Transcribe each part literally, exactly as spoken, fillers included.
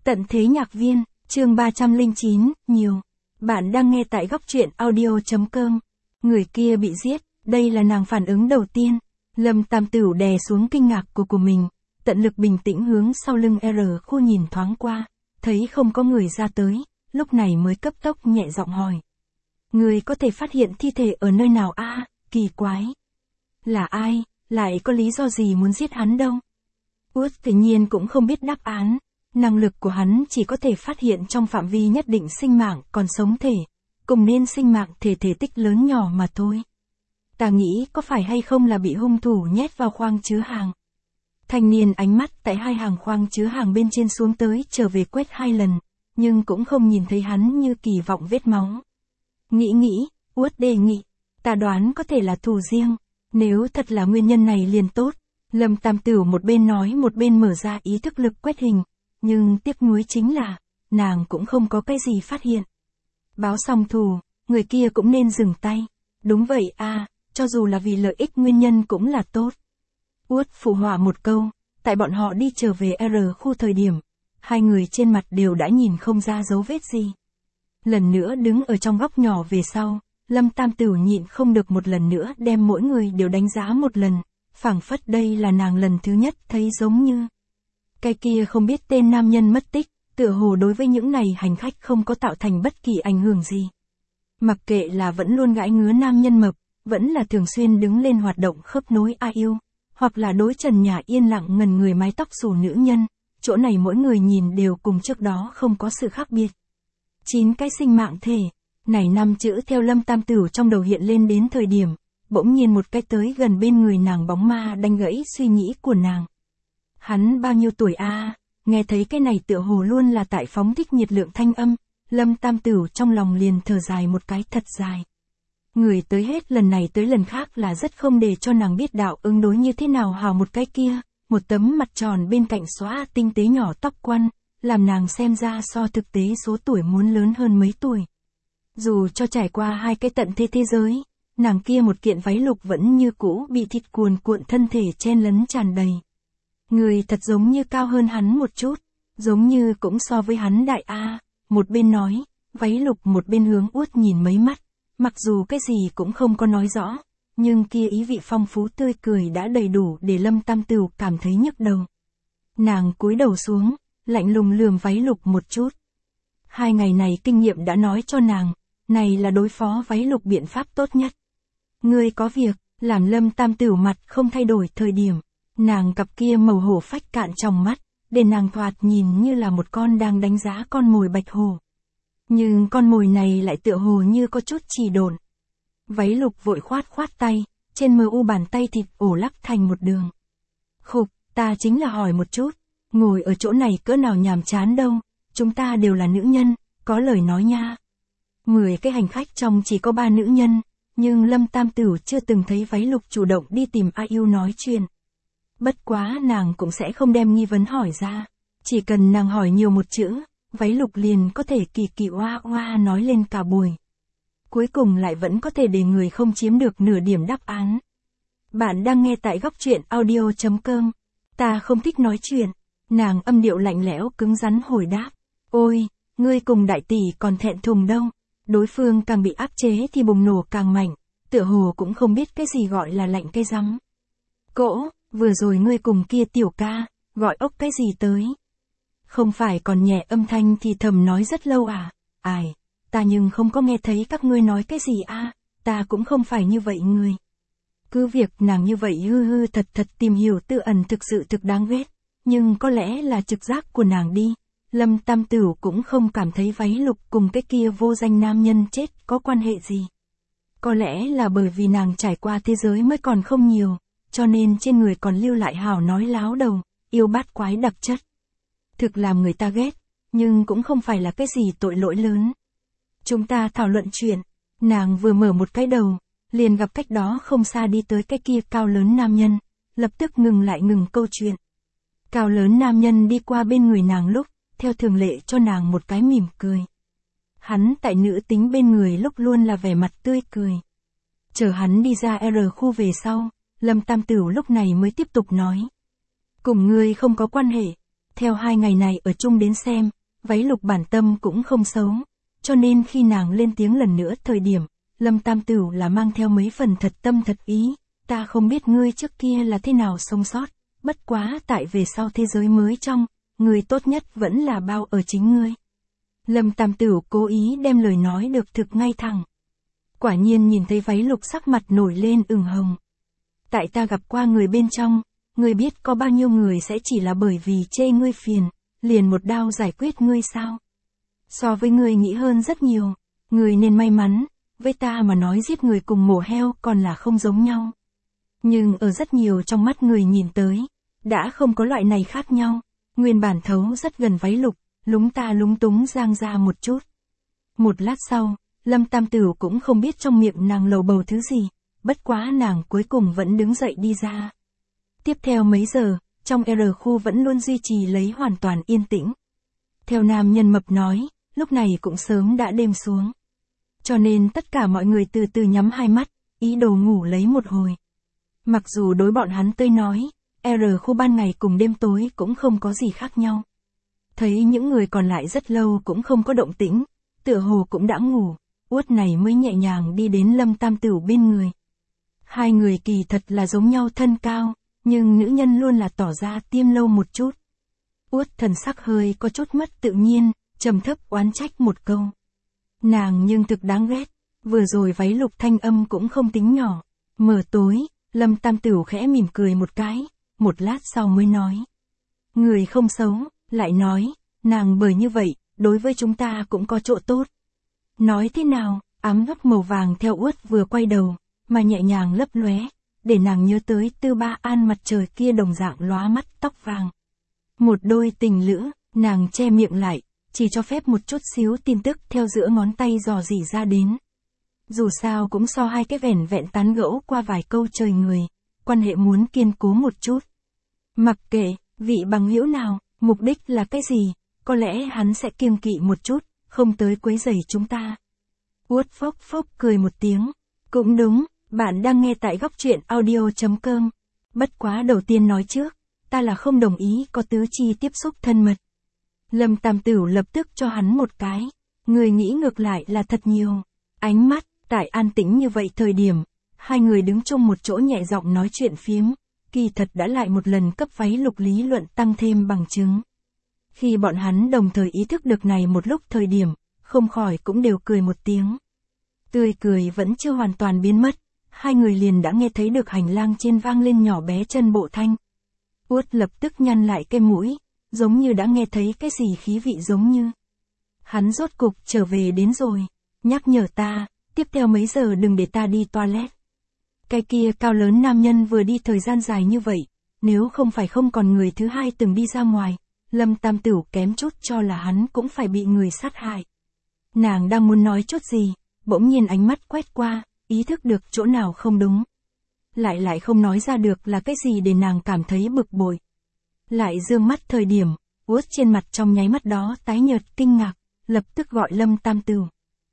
Tận thế nhạc viên, chương ba trăm lẻ chín, nhiều. Bạn đang nghe tại góc truyện audio chấm com. Người kia bị giết, đây là nàng phản ứng đầu tiên. Lâm Tam Tửu đè xuống kinh ngạc của của mình, tận lực bình tĩnh hướng sau lưng R khu nhìn thoáng qua, thấy không có người ra tới, lúc này mới cấp tốc nhẹ giọng hỏi. Người có thể phát hiện thi thể ở nơi nào a? À, kỳ quái. Là ai, lại có lý do gì muốn giết hắn đâu? Út tự nhiên cũng không biết đáp án. Năng lực của hắn chỉ có thể phát hiện trong phạm vi nhất định sinh mạng còn sống thể, cùng nên sinh mạng thể thể tích lớn nhỏ mà thôi. Ta nghĩ có phải hay không là bị hung thủ nhét vào khoang chứa hàng. Thanh niên ánh mắt tại hai hàng khoang chứa hàng bên trên xuống tới trở về quét hai lần, nhưng cũng không nhìn thấy hắn như kỳ vọng vết máu. Nghĩ nghĩ, Út đề nghị, ta đoán có thể là thù riêng, nếu thật là nguyên nhân này liền tốt. Lâm Tam Tửu một bên nói một bên mở ra ý thức lực quét hình. Nhưng tiếc nuối chính là, nàng cũng không có cái gì phát hiện. Báo xong thù, người kia cũng nên dừng tay. Đúng vậy a, cho dù là vì lợi ích nguyên nhân cũng là tốt. Út phụ họa một câu, tại bọn họ đi trở về R khu thời điểm, hai người trên mặt đều đã nhìn không ra dấu vết gì. Lần nữa đứng ở trong góc nhỏ về sau, Lâm Tam Tửu nhịn không được một lần nữa đem mỗi người đều đánh giá một lần, phảng phất đây là nàng lần thứ nhất thấy giống như. Cái kia không biết tên nam nhân mất tích, tựa hồ đối với những này hành khách không có tạo thành bất kỳ ảnh hưởng gì. Mặc kệ là vẫn luôn gãi ngứa nam nhân mập, vẫn là thường xuyên đứng lên hoạt động khớp nối ai yêu, hoặc là đối trần nhà yên lặng ngần người mái tóc xù nữ nhân, chỗ này mỗi người nhìn đều cùng trước đó không có sự khác biệt. Chín cái sinh mạng thể, này năm chữ theo Lâm Tam Tửu trong đầu hiện lên đến thời điểm, bỗng nhiên một cái tới gần bên người nàng bóng ma đánh gãy suy nghĩ của nàng. Hắn bao nhiêu tuổi a? À? Nghe thấy cái này tựa hồ luôn là tại phóng thích nhiệt lượng thanh âm, Lâm Tam Tửu trong lòng liền thở dài một cái thật dài. Người tới hết lần này tới lần khác là rất không để cho nàng biết đạo ứng đối như thế nào hào một cái kia, một tấm mặt tròn bên cạnh xóa tinh tế nhỏ tóc quăn, làm nàng xem ra so thực tế số tuổi muốn lớn hơn mấy tuổi. Dù cho trải qua hai cái tận thế thế giới, nàng kia một kiện váy lục vẫn như cũ bị thịt cuồn cuộn thân thể chen lấn tràn đầy. Người thật giống như cao hơn hắn một chút, giống như cũng so với hắn đại A, một bên nói, váy lục một bên hướng Út nhìn mấy mắt, mặc dù cái gì cũng không có nói rõ, nhưng kia ý vị phong phú tươi cười đã đầy đủ để Lâm Tam Tửu cảm thấy nhức đầu. Nàng cúi đầu xuống, lạnh lùng lườm váy lục một chút. Hai ngày này kinh nghiệm đã nói cho nàng, này là đối phó váy lục biện pháp tốt nhất. Ngươi có việc, làm Lâm Tam Tửu mặt không thay đổi thời điểm. Nàng cặp kia màu hổ phách cạn trong mắt, để nàng thoạt nhìn như là một con đang đánh giá con mồi bạch hổ. Nhưng con mồi này lại tựa hồ như có chút trì độn. Váy lục vội khoát khoát tay, trên mờ u bàn tay thịt ổ lắc thành một đường. Khục, ta chính là hỏi một chút, ngồi ở chỗ này cỡ nào nhàm chán đâu, chúng ta đều là nữ nhân, có lời nói nha. Mười cái hành khách trong chỉ có ba nữ nhân, nhưng Lâm Tam Tửu chưa từng thấy váy lục chủ động đi tìm ai yêu nói chuyện. Bất quá nàng cũng sẽ không đem nghi vấn hỏi ra, chỉ cần nàng hỏi nhiều một chữ, váy lục liền có thể kỳ kỳ oa oa nói lên cả buổi. Cuối cùng lại vẫn có thể để người không chiếm được nửa điểm đáp án. Bạn đang nghe tại góc truyện audio chấm com. Ta không thích nói chuyện. Nàng âm điệu lạnh lẽo cứng rắn hồi đáp. Ôi, ngươi cùng đại tỷ còn thẹn thùng đâu. Đối phương càng bị áp chế thì bùng nổ càng mạnh, tựa hồ cũng không biết cái gì gọi là lạnh cây rắm. Cỗ, vừa rồi ngươi cùng kia tiểu ca, gọi ốc cái gì tới? Không phải còn nhẹ âm thanh thì thầm nói rất lâu à? Ai, ta nhưng không có nghe thấy các ngươi nói cái gì a, à? Ta cũng không phải như vậy người. Cứ việc nàng như vậy hư hư thật thật tìm hiểu tự ẩn thực sự thực đáng ghét, nhưng có lẽ là trực giác của nàng đi. Lâm Tam Tửu cũng không cảm thấy váy lục cùng cái kia vô danh nam nhân chết có quan hệ gì. Có lẽ là bởi vì nàng trải qua thế giới mới còn không nhiều, cho nên trên người còn lưu lại hào nói láo đầu, yêu bát quái đặc chất. Thực làm người ta ghét, nhưng cũng không phải là cái gì tội lỗi lớn. Chúng ta thảo luận chuyện, nàng vừa mở một cái đầu, liền gặp cách đó không xa đi tới cái kia cao lớn nam nhân, lập tức ngừng lại ngừng câu chuyện. Cao lớn nam nhân đi qua bên người nàng lúc, theo thường lệ cho nàng một cái mỉm cười. Hắn tại nữ tính bên người lúc luôn là vẻ mặt tươi cười. Chờ hắn đi ra R khu về sau, Lâm Tam Tửu lúc này mới tiếp tục nói. Cùng ngươi không có quan hệ. Theo hai ngày này ở chung đến xem, váy lục bản tâm cũng không xấu. Cho nên khi nàng lên tiếng lần nữa thời điểm, Lâm Tam Tửu là mang theo mấy phần thật tâm thật ý. Ta không biết ngươi trước kia là thế nào sống sót, bất quá tại về sau thế giới mới trong, ngươi tốt nhất vẫn là bao ở chính ngươi. Lâm Tam Tửu cố ý đem lời nói được thực ngay thẳng. Quả nhiên nhìn thấy váy lục sắc mặt nổi lên ửng hồng. Tại ta gặp qua người bên trong, ngươi biết có bao nhiêu người sẽ chỉ là bởi vì chê ngươi phiền, liền một đao giải quyết ngươi sao? So với ngươi nghĩ hơn rất nhiều, ngươi nên may mắn, với ta mà nói giết người cùng mổ heo còn là không giống nhau. Nhưng ở rất nhiều trong mắt người nhìn tới, đã không có loại này khác nhau, nguyên bản thấu rất gần váy lục, lúng ta lúng túng giang ra một chút. Một lát sau, Lâm Tam Tửu cũng không biết trong miệng nàng lầu bầu thứ gì, bất quá nàng cuối cùng vẫn đứng dậy đi ra. Tiếp theo mấy giờ, trong R khu vẫn luôn duy trì lấy hoàn toàn yên tĩnh. Theo nam nhân mập nói, lúc này cũng sớm đã đêm xuống. Cho nên tất cả mọi người từ từ nhắm hai mắt, ý đồ ngủ lấy một hồi. Mặc dù đối bọn hắn tới nói, R khu ban ngày cùng đêm tối cũng không có gì khác nhau. Thấy những người còn lại rất lâu cũng không có động tĩnh, tựa hồ cũng đã ngủ, Uất này mới nhẹ nhàng đi đến Lâm Tam Tửu bên người. Hai người kỳ thật là giống nhau thân cao, nhưng nữ nhân luôn là tỏ ra tiêm lâu một chút. Uất thần sắc hơi có chút mất tự nhiên, trầm thấp oán trách một câu. Nàng nhưng thực đáng ghét, vừa rồi váy lục thanh âm cũng không tính nhỏ. Mờ tối, Lâm Tam Tửu khẽ mỉm cười một cái, một lát sau mới nói. Người không xấu, lại nói, nàng bởi như vậy, đối với chúng ta cũng có chỗ tốt. Nói thế nào, ám gấp màu vàng theo Uất vừa quay đầu, mà nhẹ nhàng lấp lóe, để nàng nhớ tới Tư Ba An mặt trời kia đồng dạng lóa mắt tóc vàng. Một đôi tình lữ, nàng che miệng lại, chỉ cho phép một chút xíu tin tức theo giữa ngón tay dò dỉ ra đến. Dù sao cũng so hai cái vẻn vẹn tán gẫu qua vài câu trời người, quan hệ muốn kiên cố một chút. Mặc kệ, vị bằng hữu nào, mục đích là cái gì, có lẽ hắn sẽ kiêng kỵ một chút, không tới quấy rầy chúng ta. Uất phốc phốc cười một tiếng. Cũng đúng, bạn đang nghe tại góc truyện audio chấm com. Bất quá đầu tiên nói trước, ta là không đồng ý có tứ chi tiếp xúc thân mật. Lâm Tam Tửu lập tức cho hắn một cái. Người nghĩ ngược lại là thật nhiều. Ánh mắt, tại an tĩnh như vậy thời điểm, hai người đứng chung một chỗ nhẹ giọng nói chuyện phiếm, kỳ thật đã lại một lần cấp váy lục lý luận tăng thêm bằng chứng. Khi bọn hắn đồng thời ý thức được này một lúc thời điểm, không khỏi cũng đều cười một tiếng. Tươi cười vẫn chưa hoàn toàn biến mất, hai người liền đã nghe thấy được hành lang trên vang lên nhỏ bé chân bộ thanh. Uất lập tức nhăn lại cái mũi, giống như đã nghe thấy cái gì khí vị giống như. Hắn rốt cục trở về đến rồi, nhắc nhở ta, tiếp theo mấy giờ đừng để ta đi toilet. Cái kia cao lớn nam nhân vừa đi thời gian dài như vậy, nếu không phải không còn người thứ hai từng đi ra ngoài, Lâm Tam Tửu kém chút cho là hắn cũng phải bị người sát hại. Nàng đang muốn nói chút gì, bỗng nhiên ánh mắt quét qua, ý thức được chỗ nào không đúng. Lại lại không nói ra được là cái gì để nàng cảm thấy bực bội. Lại dương mắt thời điểm, Uất trên mặt trong nháy mắt đó tái nhợt kinh ngạc, lập tức gọi Lâm Tam Tửu.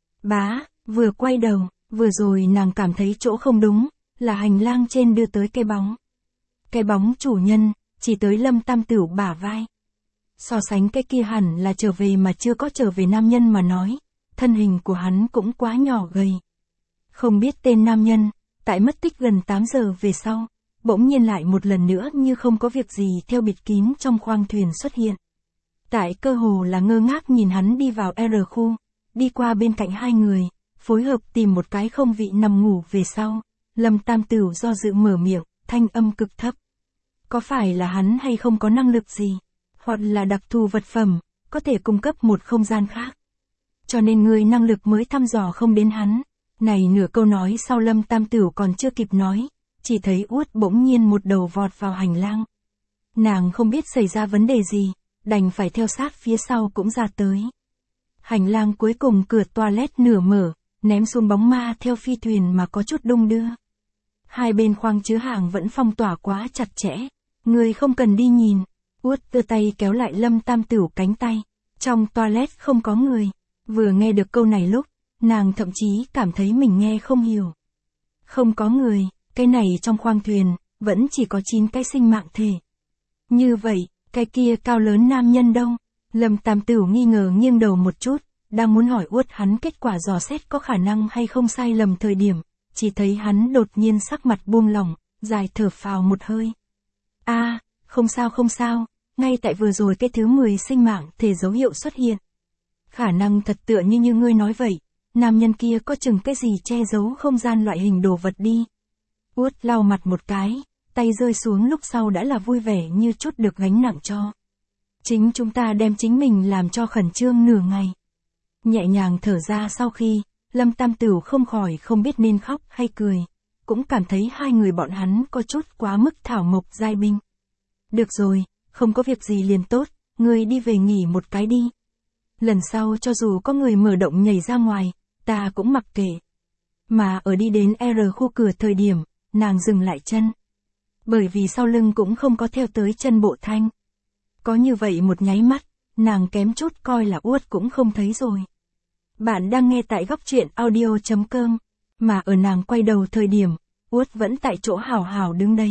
Bá, vừa quay đầu, vừa rồi nàng cảm thấy chỗ không đúng, là hành lang trên đưa tới cái bóng. Cái bóng chủ nhân, chỉ tới Lâm Tam Tửu bả vai. So sánh cái kia hẳn là trở về mà chưa có trở về nam nhân mà nói, thân hình của hắn cũng quá nhỏ gầy. Không biết tên nam nhân, tại mất tích gần tám giờ về sau, bỗng nhiên lại một lần nữa như không có việc gì theo bịt kín trong khoang thuyền xuất hiện. Tại cơ hồ là ngơ ngác nhìn hắn đi vào R khu, đi qua bên cạnh hai người, phối hợp tìm một cái không vị nằm ngủ về sau, Lâm Tam Tửu do dự mở miệng, thanh âm cực thấp. Có phải là hắn hay không có năng lực gì, hoặc là đặc thù vật phẩm, có thể cung cấp một không gian khác. Cho nên người năng lực mới thăm dò không đến hắn. Này nửa câu nói sau Lâm Tam Tửu còn chưa kịp nói, chỉ thấy Uất bỗng nhiên một đầu vọt vào hành lang. Nàng không biết xảy ra vấn đề gì, đành phải theo sát phía sau cũng ra tới. Hành lang cuối cùng cửa toilet nửa mở, ném xuống bóng ma theo phi thuyền mà có chút đung đưa. Hai bên khoang chứa hàng vẫn phong tỏa quá chặt chẽ, người không cần đi nhìn. Uất đưa tay kéo lại Lâm Tam Tửu cánh tay, trong toilet không có người. Vừa nghe được câu này lúc, nàng thậm chí cảm thấy mình nghe không hiểu. Không có người, cái này trong khoang thuyền, vẫn chỉ có chín cái sinh mạng thể. Như vậy, cái Cái kia cao lớn nam nhân đâu? Lâm Tam Tửu nghi ngờ nghiêng đầu một chút, đang muốn hỏi Uất hắn kết quả dò xét có khả năng hay không sai lầm thời điểm, chỉ thấy hắn đột nhiên sắc mặt buông lỏng, dài thở phào một hơi. A, à, không sao không sao, ngay tại vừa rồi cái thứ mười sinh mạng thể dấu hiệu xuất hiện. Khả năng thật tựa như như ngươi nói vậy, nam nhân kia có chừng cái gì che giấu không gian loại hình đồ vật đi. Uất lau mặt một cái, tay rơi xuống lúc sau đã là vui vẻ như chút được gánh nặng cho. Chính chúng ta đem chính mình làm cho khẩn trương nửa ngày. Nhẹ nhàng thở ra sau khi, Lâm Tam Tửu không khỏi không biết nên khóc hay cười, cũng cảm thấy hai người bọn hắn có chút quá mức thảo mộc giai binh. Được rồi, không có việc gì liền tốt, ngươi đi về nghỉ một cái đi. Lần sau cho dù có người mở động nhảy ra ngoài, ta cũng mặc kệ. Mà ở đi đến R khu cửa thời điểm, nàng dừng lại chân. Bởi vì sau lưng cũng không có theo tới chân bộ thanh. Có như vậy một nháy mắt, nàng kém chút coi là Uất cũng không thấy rồi. Bạn đang nghe tại góc truyện audio chấm com, mà ở nàng quay đầu thời điểm, Uất vẫn tại chỗ hào hào đứng đấy.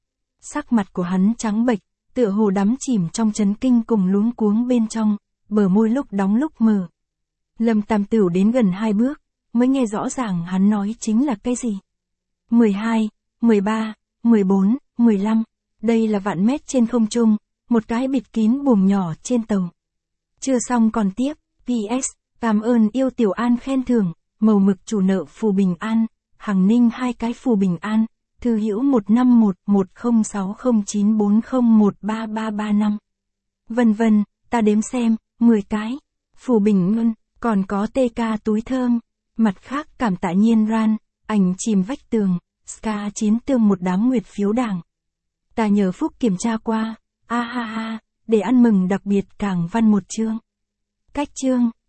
Sắc mặt của hắn trắng bệch, tựa hồ đắm chìm trong chấn kinh cùng luống cuống bên trong, bờ môi lúc đóng lúc mở. Lâm Tam Tửu đến gần hai bước, mới nghe rõ ràng hắn nói chính là cái gì. mười hai, mười ba, mười bốn, mười lăm, đây là vạn mét trên không trung, một cái bịt kín buồng nhỏ trên tàu. Chưa xong còn tiếp, pê ét, cảm ơn yêu Tiểu An khen thưởng, màu mực chủ nợ phù bình an, Hằng Ninh hai cái phù bình an, thư hữu một năm một một không sáu không chín bốn không một ba ba ba năm. Vân vân, ta đếm xem, mười cái, phù bình ngân, còn có tê ca túi thơm, mặt khác cảm tạ nhiên ran, ảnh chìm vách tường, ska chín tương một đám nguyệt phiếu đảng. Ta nhờ phúc kiểm tra qua, a ha ha, để ăn mừng đặc biệt càng văn một chương. Cách chương.